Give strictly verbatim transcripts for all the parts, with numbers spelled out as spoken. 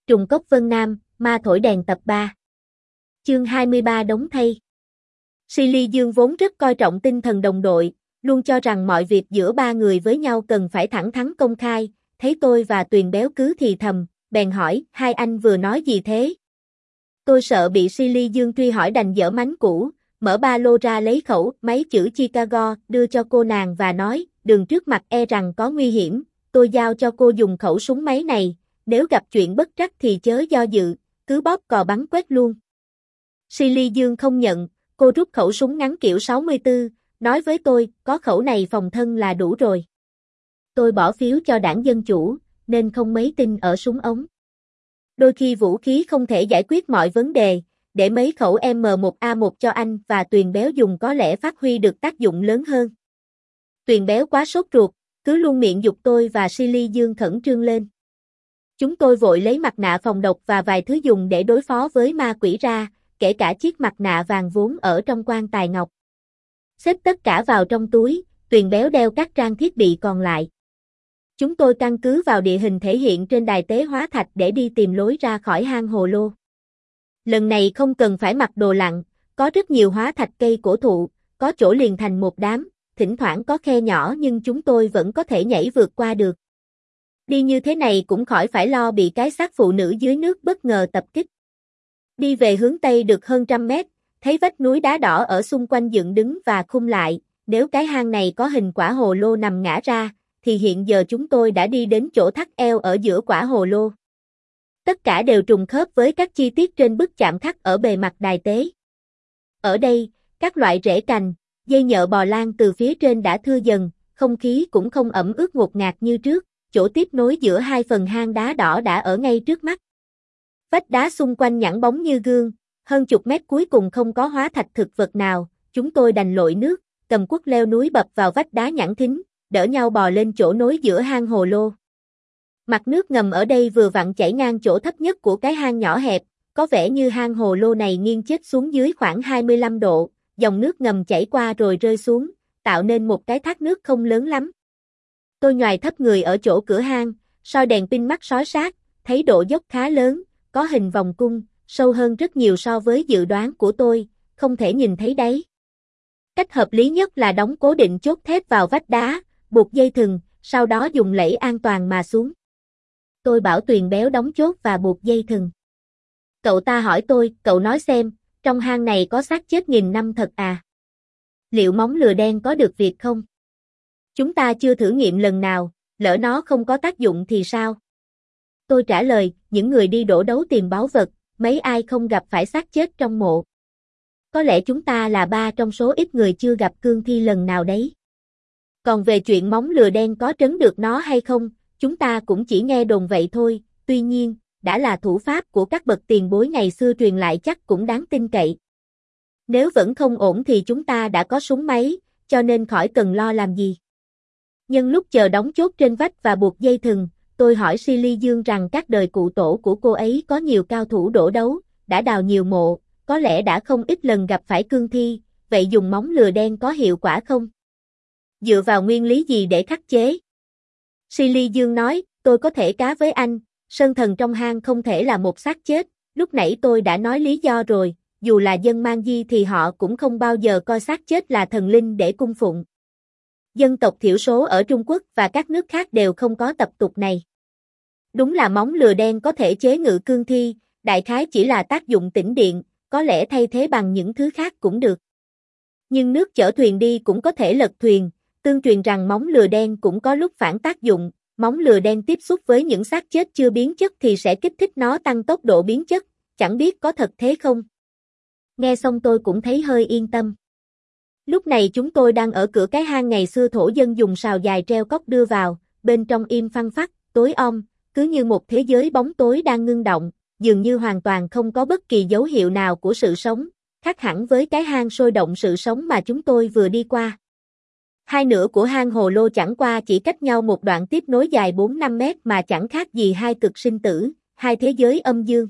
Trùng cốc Vân Nam, ma thổi đèn tập ba. Chương hai mươi ba đóng thay. Silly Dương vốn rất coi trọng tinh thần đồng đội, luôn cho rằng mọi việc giữa ba người với nhau cần phải thẳng thắn công khai, thấy tôi và Tuyền Béo cứ thì thầm, bèn hỏi, hai anh vừa nói gì thế? Tôi sợ bị Silly Dương truy hỏi đành dở mánh cũ, mở ba lô ra lấy khẩu máy chữ Chicago, đưa cho cô nàng và nói, đường trước mặt e rằng có nguy hiểm, tôi giao cho cô dùng khẩu súng máy này, nếu gặp chuyện bất trắc thì chớ do dự, cứ bóp cò bắn quét luôn. Silly Dương không nhận, cô rút khẩu súng ngắn kiểu sáu mươi tư, nói với tôi, có khẩu này phòng thân là đủ rồi. Tôi bỏ phiếu cho đảng Dân Chủ, nên không mấy tin ở súng ống. Đôi khi vũ khí không thể giải quyết mọi vấn đề, để mấy khẩu M một A một cho anh và Tuyền Béo dùng có lẽ phát huy được tác dụng lớn hơn. Tuyền Béo quá sốt ruột, cứ luôn miệng giục tôi và Silly Dương khẩn trương lên. Chúng tôi vội lấy mặt nạ phòng độc và vài thứ dùng để đối phó với ma quỷ ra, kể cả chiếc mặt nạ vàng vốn ở trong quan tài ngọc. Xếp tất cả vào trong túi, Tuyền Béo đeo các trang thiết bị còn lại. Chúng tôi căn cứ vào địa hình thể hiện trên đài tế hóa thạch để đi tìm lối ra khỏi hang hồ lô. Lần này không cần phải mặc đồ lặn, có rất nhiều hóa thạch cây cổ thụ, có chỗ liền thành một đám, thỉnh thoảng có khe nhỏ nhưng chúng tôi vẫn có thể nhảy vượt qua được. Đi như thế này cũng khỏi phải lo bị cái xác phụ nữ dưới nước bất ngờ tập kích. Đi về hướng Tây được hơn trăm mét, thấy vách núi đá đỏ ở xung quanh dựng đứng và khum lại, nếu cái hang này có hình quả hồ lô nằm ngã ra, thì hiện giờ chúng tôi đã đi đến chỗ thắt eo ở giữa quả hồ lô. Tất cả đều trùng khớp với các chi tiết trên bức chạm khắc ở bề mặt đài tế. Ở đây, các loại rễ cành, dây nhợ bò lan từ phía trên đã thưa dần, không khí cũng không ẩm ướt ngột ngạt như trước, chỗ tiếp nối giữa hai phần hang đá đỏ đã ở ngay trước mắt. Vách đá xung quanh nhẵn bóng như gương, hơn chục mét cuối cùng không có hóa thạch thực vật nào, chúng tôi đành lội nước, cầm cuốc leo núi bập vào vách đá nhẵn thính, đỡ nhau bò lên chỗ nối giữa hang hồ lô. Mặt nước ngầm ở đây vừa vặn chảy ngang chỗ thấp nhất của cái hang nhỏ hẹp, có vẻ như hang hồ lô này nghiêng chết xuống dưới khoảng hai mươi lăm độ, dòng nước ngầm chảy qua rồi rơi xuống, tạo nên một cái thác nước không lớn lắm. Tôi nhoài thấp người ở chỗ cửa hang, soi đèn pin mắt sói sát, thấy độ dốc khá lớn, có hình vòng cung, sâu hơn rất nhiều so với dự đoán của tôi, không thể nhìn thấy đáy. Cách hợp lý nhất là đóng cố định chốt thép vào vách đá, buộc dây thừng, sau đó dùng lẫy an toàn mà xuống. Tôi bảo Tuyền Béo đóng chốt và buộc dây thừng. Cậu ta hỏi tôi, cậu nói xem, trong hang này có xác chết nghìn năm thật à? Liệu móng lừa đen có được việc không? Chúng ta chưa thử nghiệm lần nào, lỡ nó không có tác dụng thì sao? Tôi trả lời, những người đi đổ đấu tìm báu vật, mấy ai không gặp phải xác chết trong mộ. Có lẽ chúng ta là ba trong số ít người chưa gặp cương thi lần nào đấy. Còn về chuyện móng lừa đen có trấn được nó hay không, chúng ta cũng chỉ nghe đồn vậy thôi, tuy nhiên, đã là thủ pháp của các bậc tiền bối ngày xưa truyền lại chắc cũng đáng tin cậy. Nếu vẫn không ổn thì chúng ta đã có súng máy, cho nên khỏi cần lo làm gì. Nhân lúc chờ đóng chốt trên vách và buộc dây thừng, tôi hỏi Silly Dương rằng các đời cụ tổ của cô ấy có nhiều cao thủ đổ đấu, đã đào nhiều mộ, có lẽ đã không ít lần gặp phải cương thi, vậy dùng móng lừa đen có hiệu quả không? Dựa vào nguyên lý gì để khắc chế? Silly Dương nói, tôi có thể cá với anh, sơn thần trong hang không thể là một xác chết, lúc nãy tôi đã nói lý do rồi, dù là dân Man Di thì họ cũng không bao giờ coi xác chết là thần linh để cung phụng. Dân tộc thiểu số ở Trung Quốc và các nước khác đều không có tập tục này. Đúng là móng lừa đen có thể chế ngự cương thi, đại khái chỉ là tác dụng tĩnh điện, có lẽ thay thế bằng những thứ khác cũng được. Nhưng nước chở thuyền đi cũng có thể lật thuyền, tương truyền rằng móng lừa đen cũng có lúc phản tác dụng, móng lừa đen tiếp xúc với những xác chết chưa biến chất thì sẽ kích thích nó tăng tốc độ biến chất, chẳng biết có thật thế không? Nghe xong tôi cũng thấy hơi yên tâm. Lúc này chúng tôi đang ở cửa cái hang ngày xưa thổ dân dùng sào dài treo cóc đưa vào, bên trong im phăng phắc, tối om, cứ như một thế giới bóng tối đang ngưng động, dường như hoàn toàn không có bất kỳ dấu hiệu nào của sự sống, khác hẳn với cái hang sôi động sự sống mà chúng tôi vừa đi qua. Hai nửa của hang hồ lô chẳng qua chỉ cách nhau một đoạn tiếp nối dài bốn năm mét mà chẳng khác gì hai cực sinh tử, hai thế giới âm dương.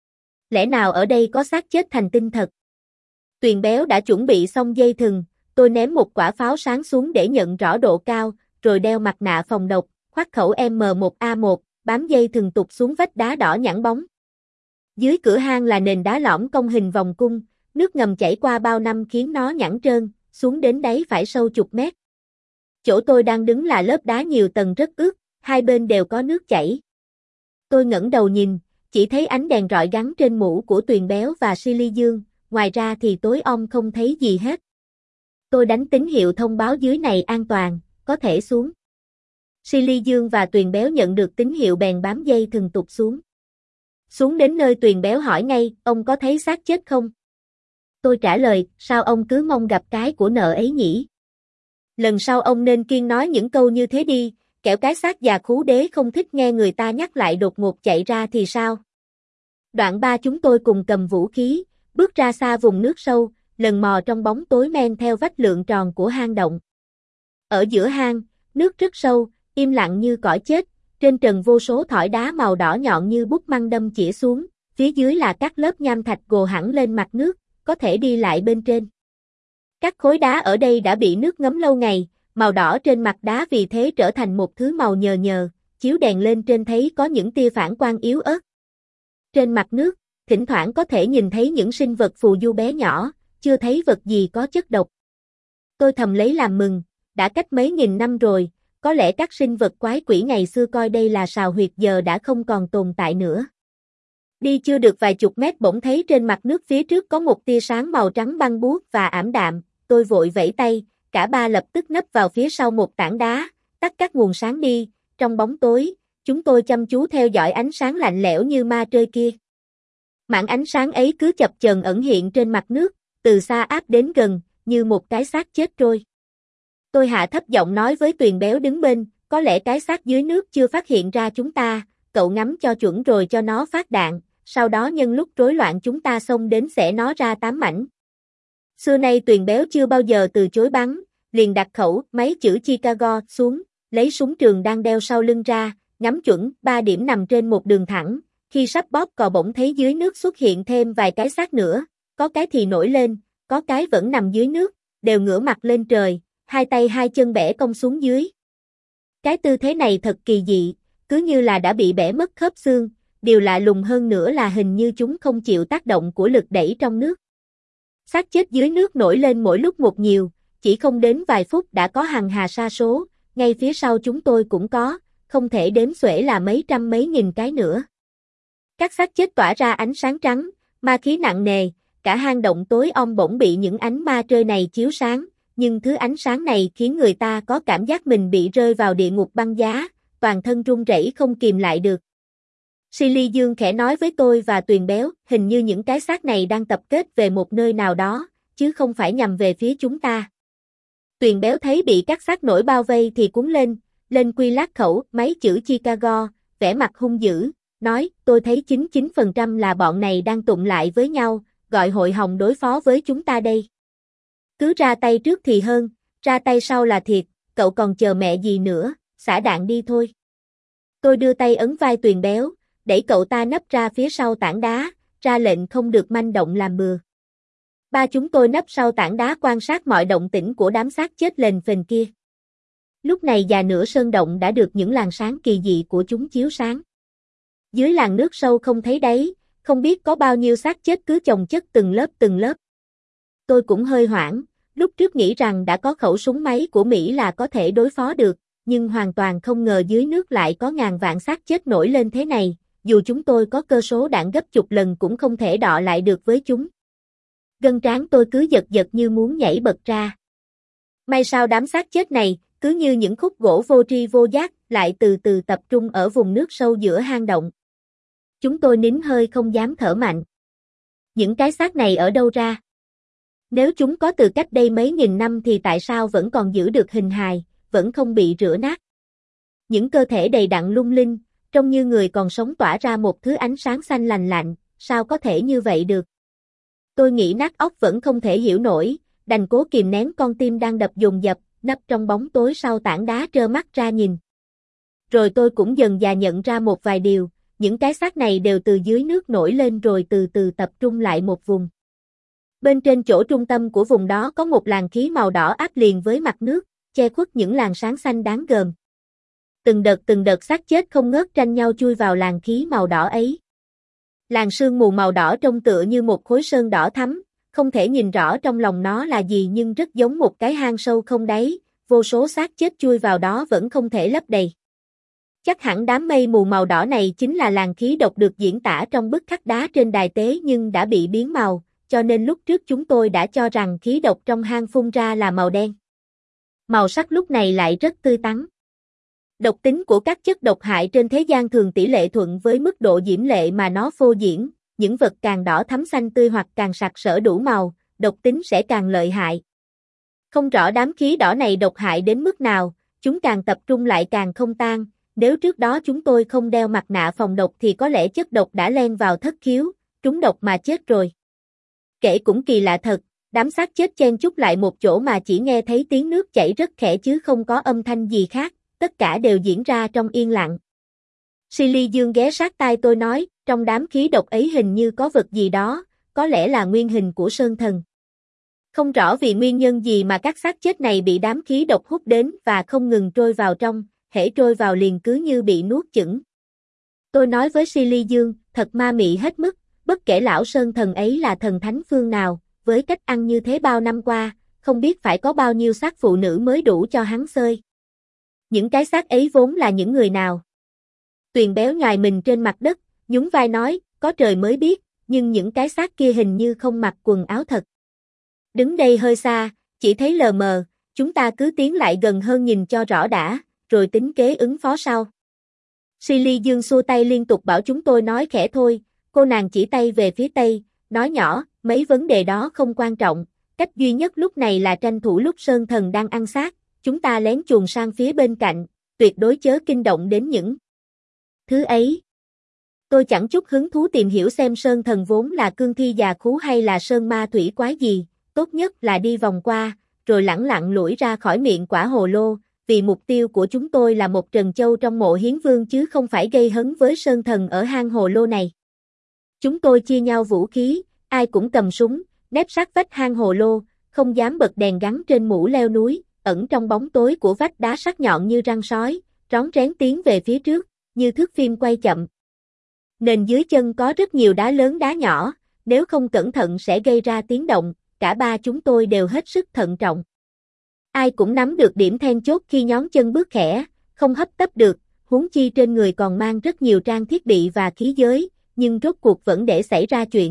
Lẽ nào ở đây có xác chết thành tinh thật? Tuyền Béo đã chuẩn bị xong dây thừng, tôi ném một quả pháo sáng xuống để nhận rõ độ cao, rồi đeo mặt nạ phòng độc, khoác khẩu M một A một, bám dây thừng tụt xuống vách đá đỏ nhẵn bóng. Dưới cửa hang là nền đá lõm cong hình vòng cung, nước ngầm chảy qua bao năm khiến nó nhẵn trơn, xuống đến đáy phải sâu chục mét. Chỗ tôi đang đứng là lớp đá nhiều tầng rất ướt, hai bên đều có nước chảy. Tôi ngẩng đầu nhìn, chỉ thấy ánh đèn rọi gắn trên mũ của Tuyền Béo và Silly Dương, ngoài ra thì tối om không thấy gì hết. Tôi đánh tín hiệu thông báo dưới này an toàn, có thể xuống. Silly Dương và Tuyền Béo nhận được tín hiệu bèn bám dây thừng tụt xuống. Xuống đến nơi Tuyền Béo hỏi ngay, ông có thấy xác chết không? Tôi trả lời, sao ông cứ mong gặp cái của nợ ấy nhỉ? Lần sau ông nên kiêng nói những câu như thế đi, kẻo cái xác già khú đế không thích nghe người ta nhắc lại đột ngột chạy ra thì sao? Đoạn ba chúng tôi cùng cầm vũ khí, bước ra xa vùng nước sâu, lần mò trong bóng tối men theo vách lượn tròn của hang động. Ở giữa hang, nước rất sâu, im lặng như cõi chết, trên trần vô số thỏi đá màu đỏ nhọn như bút măng đâm chĩa xuống, phía dưới là các lớp nham thạch gồ hẳn lên mặt nước, có thể đi lại bên trên. Các khối đá ở đây đã bị nước ngấm lâu ngày, màu đỏ trên mặt đá vì thế trở thành một thứ màu nhờ nhờ, chiếu đèn lên trên thấy có những tia phản quang yếu ớt. Trên mặt nước, thỉnh thoảng có thể nhìn thấy những sinh vật phù du bé nhỏ, chưa thấy vật gì có chất độc. Tôi thầm lấy làm mừng, đã cách mấy nghìn năm rồi, có lẽ các sinh vật quái quỷ ngày xưa coi đây là sào huyệt giờ đã không còn tồn tại nữa. Đi chưa được vài chục mét bỗng thấy trên mặt nước phía trước có một tia sáng màu trắng băng buốt và ảm đạm, tôi vội vẫy tay, cả ba lập tức nấp vào phía sau một tảng đá, tắt các nguồn sáng đi, trong bóng tối, chúng tôi chăm chú theo dõi ánh sáng lạnh lẽo như ma trơi kia. Mảng ánh sáng ấy cứ chập chờn ẩn hiện trên mặt nước, từ xa áp đến gần, như một cái xác chết trôi. Tôi hạ thấp giọng nói với Tuyền Béo đứng bên, có lẽ cái xác dưới nước chưa phát hiện ra chúng ta, cậu ngắm cho chuẩn rồi cho nó phát đạn, sau đó nhân lúc rối loạn chúng ta xông đến xẻ nó ra tám mảnh. Xưa nay Tuyền Béo chưa bao giờ từ chối bắn, liền đặt khẩu máy chữ Chicago xuống, lấy súng trường đang đeo sau lưng ra, ngắm chuẩn ba điểm nằm trên một đường thẳng, khi sắp bóp cò bỗng thấy dưới nước xuất hiện thêm vài cái xác nữa, có cái thì nổi lên, có cái vẫn nằm dưới nước, đều ngửa mặt lên trời, hai tay hai chân bẻ cong xuống dưới. Cái tư thế này thật kỳ dị, cứ như là đã bị bẻ mất khớp xương, điều lạ lùng hơn nữa là hình như chúng không chịu tác động của lực đẩy trong nước. Xác chết dưới nước nổi lên mỗi lúc một nhiều, chỉ không đến vài phút đã có hàng hà sa số, ngay phía sau chúng tôi cũng có, không thể đếm xuể là mấy trăm mấy nghìn cái nữa. Các xác chết tỏa ra ánh sáng trắng, ma khí nặng nề, cả hang động tối om bỗng bị những ánh ma trơi này chiếu sáng, nhưng thứ ánh sáng này khiến người ta có cảm giác mình bị rơi vào địa ngục băng giá, toàn thân run rẩy không kìm lại được. Silly Dương khẽ nói với tôi và Tuyền Béo, hình như những cái xác này đang tập kết về một nơi nào đó, chứ không phải nhằm về phía chúng ta. Tuyền Béo thấy bị các xác nổi bao vây thì cuống lên, lên quy lát khẩu, máy chữ Chicago, vẻ mặt hung dữ, nói, tôi thấy chín mươi chín phần trăm là bọn này đang tụng lại với nhau, gọi hội hồng đối phó với chúng ta đây. Cứ ra tay trước thì hơn, ra tay sau là thiệt, cậu còn chờ mẹ gì nữa, xả đạn đi thôi. Tôi đưa tay ấn vai Tuyền Béo, đẩy cậu ta nấp ra phía sau tảng đá, ra lệnh không được manh động làm bừa. Ba chúng tôi nấp sau tảng đá quan sát mọi động tĩnh của đám xác chết lềnh phềnh kia. Lúc này già nửa sơn động đã được những làn sáng kỳ dị của chúng chiếu sáng. Dưới làn nước sâu không thấy đáy, không biết có bao nhiêu xác chết cứ chồng chất từng lớp từng lớp. Tôi cũng hơi hoảng, lúc trước nghĩ rằng đã có khẩu súng máy của Mỹ là có thể đối phó được, nhưng hoàn toàn không ngờ dưới nước lại có ngàn vạn xác chết nổi lên thế này, dù chúng tôi có cơ số đạn gấp chục lần cũng không thể đọ lại được với chúng. Gân trán tôi cứ giật giật như muốn nhảy bật ra. May sao đám xác chết này, cứ như những khúc gỗ vô tri vô giác, lại từ từ tập trung ở vùng nước sâu giữa hang động. Chúng tôi nín hơi không dám thở mạnh. Những cái xác này ở đâu ra? Nếu chúng có từ cách đây mấy nghìn năm thì tại sao vẫn còn giữ được hình hài, vẫn không bị rửa nát? Những cơ thể đầy đặn lung linh, trông như người còn sống tỏa ra một thứ ánh sáng xanh lành lạnh, sao có thể như vậy được? Tôi nghĩ nát óc vẫn không thể hiểu nổi, đành cố kìm nén con tim đang đập dồn dập, nấp trong bóng tối sau tảng đá trơ mắt ra nhìn. Rồi tôi cũng dần dà nhận ra một vài điều, những cái xác này đều từ dưới nước nổi lên rồi từ từ tập trung lại một vùng. Bên trên chỗ trung tâm của vùng đó có một làn khí màu đỏ áp liền với mặt nước, che khuất những làn sáng xanh đáng gờm. Từng đợt từng đợt xác chết không ngớt tranh nhau chui vào làn khí màu đỏ ấy. Làn sương mù màu đỏ trông tựa như một khối sơn đỏ thắm, không thể nhìn rõ trong lòng nó là gì nhưng rất giống một cái hang sâu không đáy, vô số xác chết chui vào đó vẫn không thể lấp đầy. Chắc hẳn đám mây mù màu đỏ này chính là làn khí độc được diễn tả trong bức khắc đá trên đài tế nhưng đã bị biến màu, cho nên lúc trước chúng tôi đã cho rằng khí độc trong hang phun ra là màu đen. Màu sắc lúc này lại rất tươi tắn. Độc tính của các chất độc hại trên thế gian thường tỷ lệ thuận với mức độ diễm lệ mà nó phô diễn, những vật càng đỏ thắm xanh tươi hoặc càng sặc sỡ đủ màu, độc tính sẽ càng lợi hại. Không rõ đám khí đỏ này độc hại đến mức nào, chúng càng tập trung lại càng không tan, nếu trước đó chúng tôi không đeo mặt nạ phòng độc thì có lẽ chất độc đã len vào thất khiếu, trúng độc mà chết rồi. Kể cũng kỳ lạ thật, đám xác chết chen chúc lại một chỗ mà chỉ nghe thấy tiếng nước chảy rất khẽ chứ không có âm thanh gì khác, tất cả đều diễn ra trong yên lặng. Silly Dương ghé sát tai tôi nói, trong đám khí độc ấy hình như có vật gì đó, có lẽ là nguyên hình của Sơn Thần. Không rõ vì nguyên nhân gì mà các xác chết này bị đám khí độc hút đến và không ngừng trôi vào trong, hễ trôi vào liền cứ như bị nuốt chửng. Tôi nói với Silly Dương, thật ma mị hết mức, bất kể lão Sơn Thần ấy là thần thánh phương nào, với cách ăn như thế bao năm qua, không biết phải có bao nhiêu xác phụ nữ mới đủ cho hắn xơi. Những cái xác ấy vốn là những người nào? Tuyền béo nhòi mình trên mặt đất, nhún vai nói, có trời mới biết, nhưng những cái xác kia hình như không mặc quần áo thật. Đứng đây hơi xa, chỉ thấy lờ mờ, chúng ta cứ tiến lại gần hơn nhìn cho rõ đã, rồi tính kế ứng phó sau. Silly Dương xua tay liên tục bảo chúng tôi nói khẽ thôi, cô nàng chỉ tay về phía tây, nói nhỏ, mấy vấn đề đó không quan trọng, cách duy nhất lúc này là tranh thủ lúc Sơn Thần đang ăn xác, chúng ta lén chuồn sang phía bên cạnh, tuyệt đối chớ kinh động đến những thứ ấy. Tôi chẳng chút hứng thú tìm hiểu xem Sơn Thần vốn là cương thi già khú hay là sơn ma thủy quái gì, tốt nhất là đi vòng qua, rồi lẳng lặng lủi ra khỏi miệng quả hồ lô, vì mục tiêu của chúng tôi là một trần châu trong mộ hiến vương chứ không phải gây hấn với Sơn Thần ở hang hồ lô này. Chúng tôi chia nhau vũ khí, ai cũng cầm súng, nép sát vách hang hồ lô, không dám bật đèn gắn trên mũ leo núi, ẩn trong bóng tối của vách đá sắc nhọn như răng sói, rón rén tiến về phía trước, như thước phim quay chậm. Nền dưới chân có rất nhiều đá lớn đá nhỏ, nếu không cẩn thận sẽ gây ra tiếng động, cả ba chúng tôi đều hết sức thận trọng. Ai cũng nắm được điểm then chốt khi nhón chân bước khẽ, không hấp tấp được, huống chi trên người còn mang rất nhiều trang thiết bị và khí giới, nhưng rốt cuộc vẫn để xảy ra chuyện.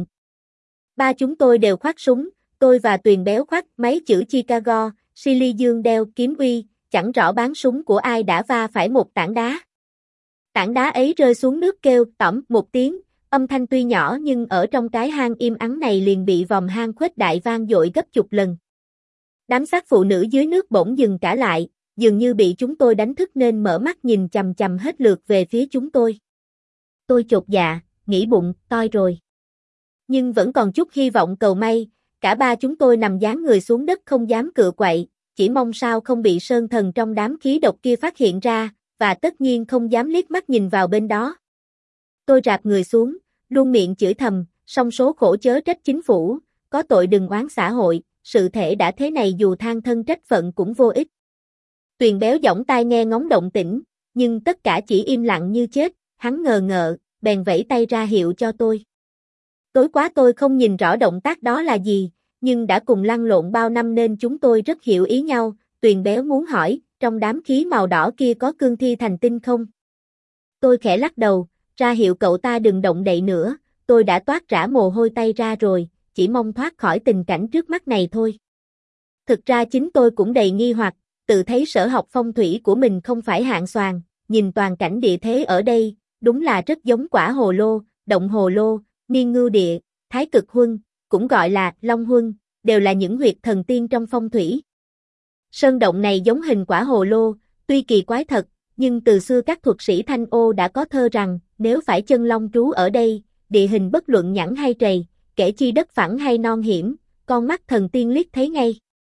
Ba chúng tôi đều khoác súng, tôi và Tuyền béo khoác máy chữ Chicago, Silly Dương đeo kiếm uy, chẳng rõ báng súng của ai đã va phải một tảng đá. Tảng đá ấy rơi xuống nước kêu tỏm một tiếng, âm thanh tuy nhỏ nhưng ở trong cái hang im ắng này liền bị vòm hang khuếch đại vang dội gấp chục lần. Đám xác phụ nữ dưới nước bỗng dừng cả lại, dường như bị chúng tôi đánh thức nên mở mắt nhìn chằm chằm hết lượt về phía chúng tôi. Tôi chột dạ, nghĩ bụng, toi rồi. Nhưng vẫn còn chút hy vọng cầu may, cả ba chúng tôi nằm dán người xuống đất không dám cựa quậy, chỉ mong sao không bị Sơn Thần trong đám khí độc kia phát hiện ra, và tất nhiên không dám liếc mắt nhìn vào bên đó. Tôi rạp người xuống, luôn miệng chửi thầm, song số khổ chớ trách chính phủ, có tội đừng oán xã hội, sự thể đã thế này dù than thân trách phận cũng vô ích. Tuyền béo giỏng tai nghe ngóng động tĩnh, nhưng tất cả chỉ im lặng như chết, hắn ngờ ngợ, bèn vẫy tay ra hiệu cho tôi. Tối quá tôi không nhìn rõ động tác đó là gì, nhưng đã cùng lăn lộn bao năm nên chúng tôi rất hiểu ý nhau. Tuyền béo muốn hỏi, trong đám khí màu đỏ kia có cương thi thành tinh không? Tôi khẽ lắc đầu, ra hiệu cậu ta đừng động đậy nữa, tôi đã toát rã mồ hôi tay ra rồi, chỉ mong thoát khỏi tình cảnh trước mắt này thôi. Thực ra chính tôi cũng đầy nghi hoặc, tự thấy sở học phong thủy của mình không phải hạng xoàn, nhìn toàn cảnh địa thế ở đây, đúng là rất giống quả hồ lô, động hồ lô, niên ngưu địa, thái cực huân, cũng gọi là long huân, đều là những huyệt thần tiên trong phong thủy. Sơn động này giống hình quả hồ lô, tuy kỳ quái thật, nhưng từ xưa các thuật sĩ Thanh Ô đã có thơ rằng, nếu phải chân long trú ở đây, địa hình bất luận nhẵn hay trầy, kể chi đất phẳng hay non hiểm, con mắt thần tiên liếc thấy ngay.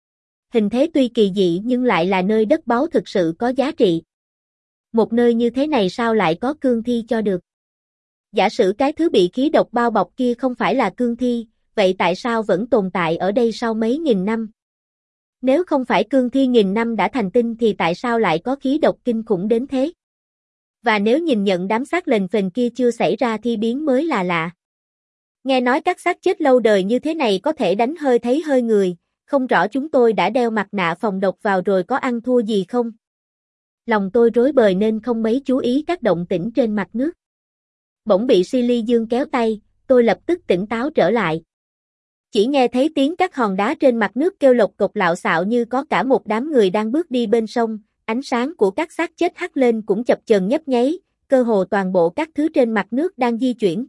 Hình thế tuy kỳ dị nhưng lại là nơi đất báu thực sự có giá trị. Một nơi như thế này sao lại có cương thi cho được? Giả sử cái thứ bị khí độc bao bọc kia không phải là cương thi, vậy tại sao vẫn tồn tại ở đây sau mấy nghìn năm? Nếu không phải cương thi nghìn năm đã thành tinh thì tại sao lại có khí độc kinh khủng đến thế? Và nếu nhìn nhận đám xác lềnh phềnh kia chưa xảy ra thi biến mới là lạ. Nghe nói các xác chết lâu đời như thế này có thể đánh hơi thấy hơi người, không rõ chúng tôi đã đeo mặt nạ phòng độc vào rồi có ăn thua gì không. Lòng tôi rối bời nên không mấy chú ý các động tĩnh trên mặt nước. Bỗng bị Silly Dương kéo tay, tôi lập tức tỉnh táo trở lại. Chỉ nghe thấy tiếng các hòn đá trên mặt nước kêu lộc cộc lạo xạo như có cả một đám người đang bước đi bên sông, ánh sáng của các xác chết hắt lên cũng chập chờn nhấp nháy, cơ hồ toàn bộ các thứ trên mặt nước đang di chuyển.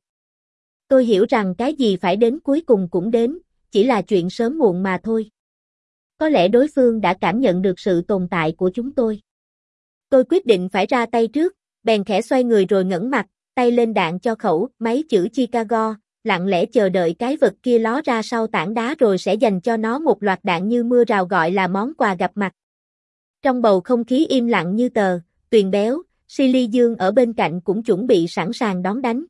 Tôi hiểu rằng cái gì phải đến cuối cùng cũng đến, chỉ là chuyện sớm muộn mà thôi. Có lẽ đối phương đã cảm nhận được sự tồn tại của chúng tôi. Tôi quyết định phải ra tay trước, bèn khẽ xoay người rồi ngẩng mặt, tay lên đạn cho khẩu, máy chữ Chicago, lặng lẽ chờ đợi cái vật kia ló ra sau tảng đá rồi sẽ dành cho nó một loạt đạn như mưa rào gọi là món quà gặp mặt. Trong bầu không khí im lặng như tờ, Tuyền Béo, Silly Dương ở bên cạnh cũng chuẩn bị sẵn sàng đón đánh.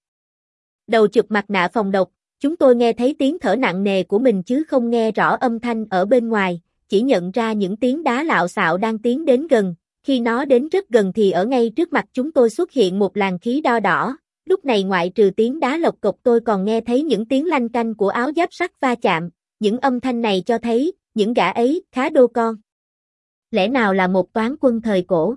Đầu chụp mặt nạ phòng độc, chúng tôi nghe thấy tiếng thở nặng nề của mình chứ không nghe rõ âm thanh ở bên ngoài, chỉ nhận ra những tiếng đá lạo xạo đang tiến đến gần. Khi nó đến rất gần thì ở ngay trước mặt chúng tôi xuất hiện một làn khí đo đỏ, lúc này ngoại trừ tiếng đá lộc cộc tôi còn nghe thấy những tiếng lanh canh của áo giáp sắt va chạm, những âm thanh này cho thấy, những gã ấy khá đô con. Lẽ nào là một toán quân thời cổ?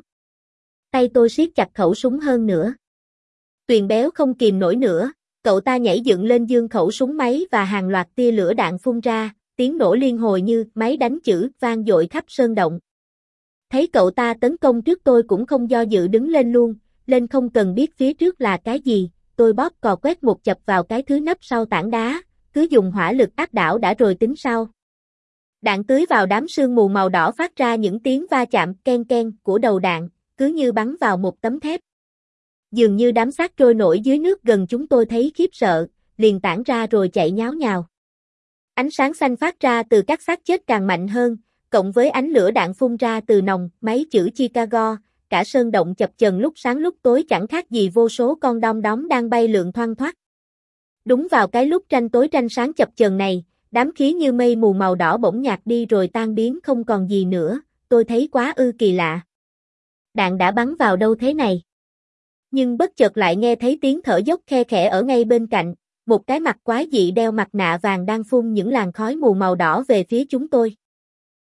Tay tôi siết chặt khẩu súng hơn nữa. Tuyền Béo không kìm nổi nữa, cậu ta nhảy dựng lên giương khẩu súng máy và hàng loạt tia lửa đạn phun ra, tiếng nổ liên hồi như máy đánh chữ vang dội khắp sơn động. Thấy cậu ta tấn công trước tôi cũng không do dự đứng lên luôn, lên không cần biết phía trước là cái gì, tôi bóp cò quét một chập vào cái thứ nấp sau tảng đá, cứ dùng hỏa lực áp đảo đã rồi tính sau. Đạn tưới vào đám sương mù màu đỏ phát ra những tiếng va chạm ken ken của đầu đạn, cứ như bắn vào một tấm thép. Dường như đám xác trôi nổi dưới nước gần chúng tôi thấy khiếp sợ, liền tản ra rồi chạy nháo nhào. Ánh sáng xanh phát ra từ các xác chết càng mạnh hơn, cộng với ánh lửa đạn phun ra từ nòng máy chữ Chicago, cả sơn động chập chờn lúc sáng lúc tối chẳng khác gì vô số con đom đóm đang bay lượn thoăn thoắt. Đúng vào cái lúc tranh tối tranh sáng chập chờn này, đám khí như mây mù màu đỏ bỗng nhạt đi rồi tan biến không còn gì nữa, tôi thấy quá ư kỳ lạ. Đạn đã bắn vào đâu thế này? Nhưng bất chợt lại nghe thấy tiếng thở dốc khe khẽ ở ngay bên cạnh, một cái mặt quái dị đeo mặt nạ vàng đang phun những làn khói mù màu đỏ về phía chúng tôi.